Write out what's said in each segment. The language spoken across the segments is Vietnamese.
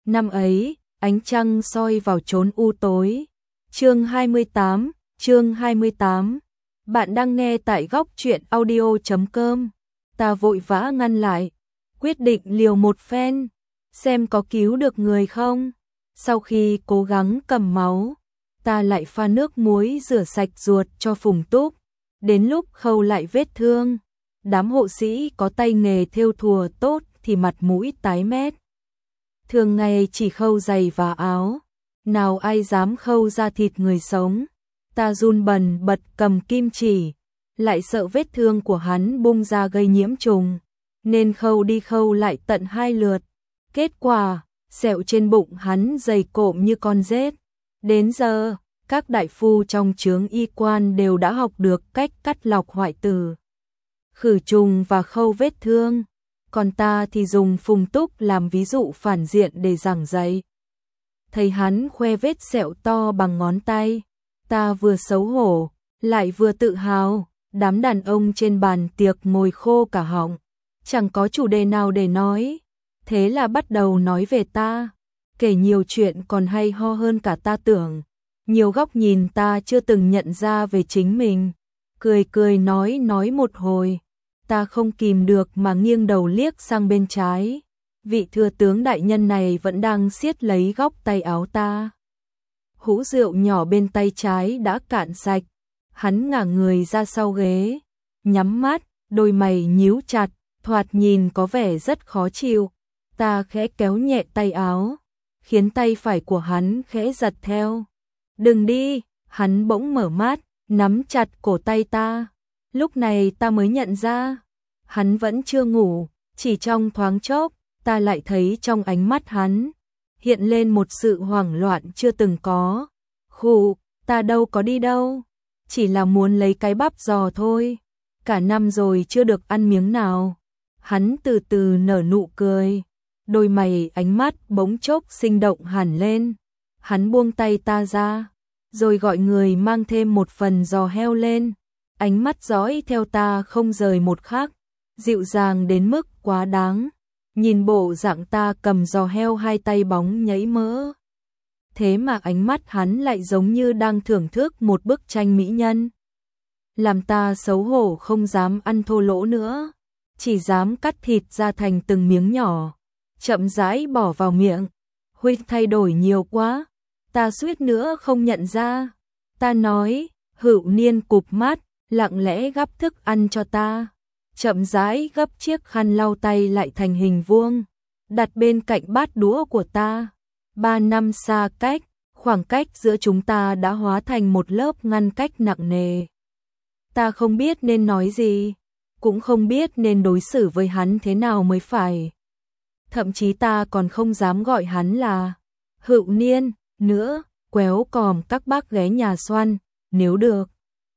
Năm ấy, ánh trăng soi vào chốn u tối. Chương 28. Bạn đang nghe tại góc truyện audio.com. Ta vội vã ngăn lại, quyết định liều một phen, xem có cứu được người không. Sau khi cố gắng cầm máu, ta lại pha nước muối rửa sạch ruột cho Phùng Túc. Đến lúc khâu lại vết thương, đám hộ sĩ có tay nghề thêu thùa tốt thì mặt mũi tái mét. Thường ngày chỉ khâu giày và áo, nào ai dám khâu ra thịt người sống. Ta run bần bật cầm kim chỉ, lại sợ vết thương của hắn bung ra gây nhiễm trùng, nên khâu đi khâu lại tận 2 lượt. Kết quả, sẹo trên bụng hắn dày cộm như con rết. Đến giờ, các đại phu trong chướng y quan đều đã học được cách cắt lọc hoại tử, khử trùng và khâu vết thương. Còn ta thì dùng Phùng Túc làm ví dụ phản diện để giảng dạy. Thấy hắn khoe vết sẹo to bằng ngón tay, ta vừa xấu hổ, lại vừa tự hào. Đám đàn ông trên bàn tiệc ngồi khô cả họng, chẳng có chủ đề nào để nói. Thế là bắt đầu nói về ta, kể nhiều chuyện còn hay ho hơn cả ta tưởng. Nhiều góc nhìn ta chưa từng nhận ra về chính mình. Cười cười nói một hồi, ta không kìm được mà nghiêng đầu liếc sang bên trái. Vị thừa tướng đại nhân này vẫn đang siết lấy góc tay áo ta. Hũ rượu nhỏ bên tay trái đã cạn sạch. Hắn ngả người ra sau ghế, nhắm mắt, đôi mày nhíu chặt, thoạt nhìn có vẻ rất khó chịu. Ta khẽ kéo nhẹ tay áo, khiến tay phải của hắn khẽ giật theo. Đừng đi, hắn bỗng mở mắt, nắm chặt cổ tay ta. Lúc này ta mới nhận ra, hắn vẫn chưa ngủ. Chỉ trong thoáng chốc, ta lại thấy trong ánh mắt hắn hiện lên một sự hoảng loạn chưa từng có. Khụ, ta đâu có đi đâu, chỉ là muốn lấy cái bắp giò thôi. Cả năm rồi chưa được ăn miếng nào. Hắn từ từ nở nụ cười, đôi mày ánh mắt bỗng chốc sinh động hẳn lên. Hắn buông tay ta ra, rồi gọi người mang thêm một phần giò heo lên. Ánh mắt dõi theo ta không rời một khắc, dịu dàng đến mức quá đáng. Nhìn bộ dạng ta cầm giò heo hai tay bóng nhảy mỡ, thế mà ánh mắt hắn lại giống như đang thưởng thức một bức tranh mỹ nhân. Làm ta xấu hổ không dám ăn thô lỗ nữa, chỉ dám cắt thịt ra thành từng miếng nhỏ, chậm rãi bỏ vào miệng. Huynh thay đổi nhiều quá, ta suýt nữa không nhận ra. Ta nói. Hữu Niên cụp mắt, lặng lẽ gắp thức ăn cho ta, chậm rãi gấp chiếc khăn lau tay lại thành hình vuông, đặt bên cạnh bát đũa của ta. 3 năm xa cách, khoảng cách giữa chúng ta đã hóa thành một lớp ngăn cách nặng nề. Ta không biết nên nói gì, cũng không biết nên đối xử với hắn thế nào mới phải. Thậm chí ta còn không dám gọi hắn là Hữu Niên nữa. Quéo còm các bác ghé nhà Xoăn, nếu được,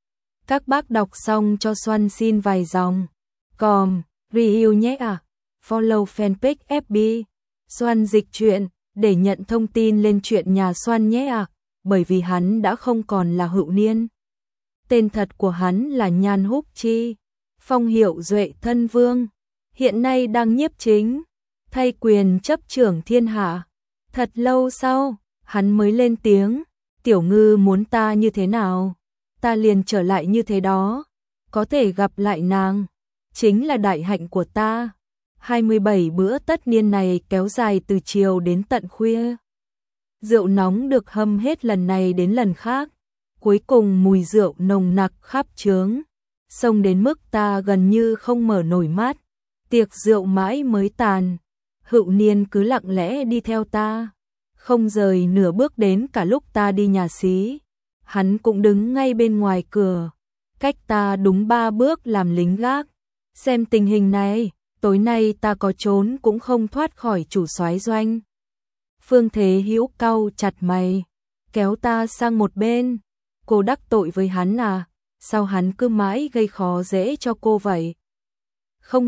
các bác đọc xong cho Xoăn xin vài dòng. Còm, review nhé à. Follow fanpage FB Xoăn dịch truyện để nhận thông tin lên chuyện nhà Xoăn nhé à. Bởi vì hắn đã không còn là Hữu Niên. Tên thật của hắn là Nhan Húc Chi, phong hiệu Duệ Thân Vương, hiện nay đang nhiếp chính, thay quyền chấp trưởng thiên hạ. Thật lâu sau, hắn mới lên tiếng. Tiểu Ngư muốn ta như thế nào, ta liền trở lại như thế đó. Có thể gặp lại nàng, chính là đại hạnh của ta. 27 bữa tất niên này kéo dài từ chiều đến tận khuya. Rượu nóng được hâm hết lần này đến lần khác. Cuối cùng mùi rượu nồng nặc khắp trướng, xông đến mức ta gần như không mở nổi mắt. Tiệc rượu mãi mới tàn, Hữu Niên cứ lặng lẽ đi theo ta, không rời nửa bước đến cả lúc ta đi nhà xí. Hắn cũng đứng ngay bên ngoài cửa, cách ta đúng 3 bước làm lính gác. Xem tình hình này, tối nay ta có trốn cũng không thoát khỏi chủ soái doanh. Phương Thế Hữu cau chặt mày, kéo ta sang một bên. Cô đắc tội với hắn à? Sao hắn cứ mãi gây khó dễ cho cô vậy? Không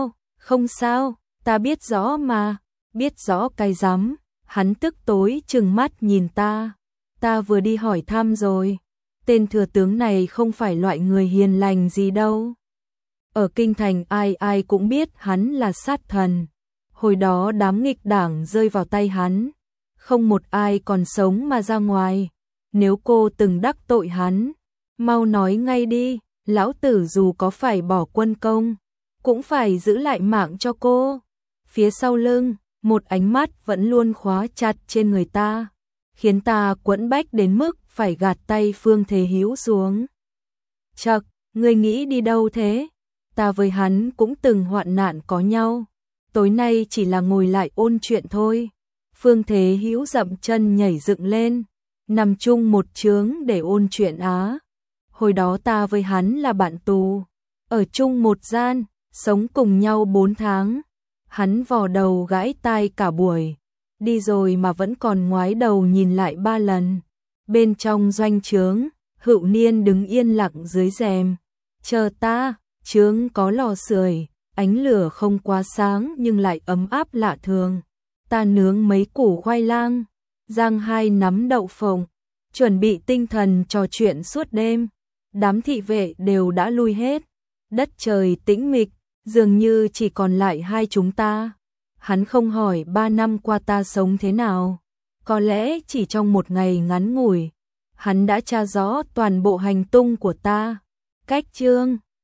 sao, ta biết rõ mà. Biết rõ cái rắm. Hắn tức tối trừng mắt nhìn ta. Ta vừa đi hỏi thăm rồi, tên thừa tướng này không phải loại người hiền lành gì đâu. Ở kinh thành ai ai cũng biết hắn là sát thần. Hồi đó đám nghịch đảng rơi vào tay hắn, không một ai còn sống mà ra ngoài. Nếu cô từng đắc tội hắn, mau nói ngay đi, lão tử dù có phải bỏ quân công, cũng phải giữ lại mạng cho cô. Phía sau lưng, một ánh mắt vẫn luôn khóa chặt trên người ta, khiến ta quẫn bách đến mức phải gạt tay Phương Thế Hữu xuống. Chậc, ngươi nghĩ đi đâu thế? Ta với hắn cũng từng hoạn nạn có nhau, tối nay chỉ là ngồi lại ôn chuyện thôi. Phương Thế Hữu dậm chân nhảy dựng lên, nằm chung một chướng để ôn chuyện á. Hồi đó ta với hắn là bạn tù, ở chung một gian, sống cùng nhau 4 tháng. Hắn vò đầu gãi tai cả buổi, đi rồi mà vẫn còn ngoái đầu nhìn lại 3 lần. Bên trong doanh trướng, Hữu Niên đứng yên lặng dưới rèm, chờ ta. Trướng có lò sưởi, ánh lửa không quá sáng nhưng lại ấm áp lạ thường. Ta nướng mấy củ khoai lang, rang 2 nắm đậu phộng, chuẩn bị tinh thần trò chuyện suốt đêm. Đám thị vệ đều đã lui hết, đất trời tĩnh mịch, dường như chỉ còn lại hai chúng ta. Hắn không hỏi 3 năm qua ta sống thế nào, có lẽ chỉ trong một ngày ngắn ngủi, hắn đã tra rõ toàn bộ hành tung của ta. Cách chương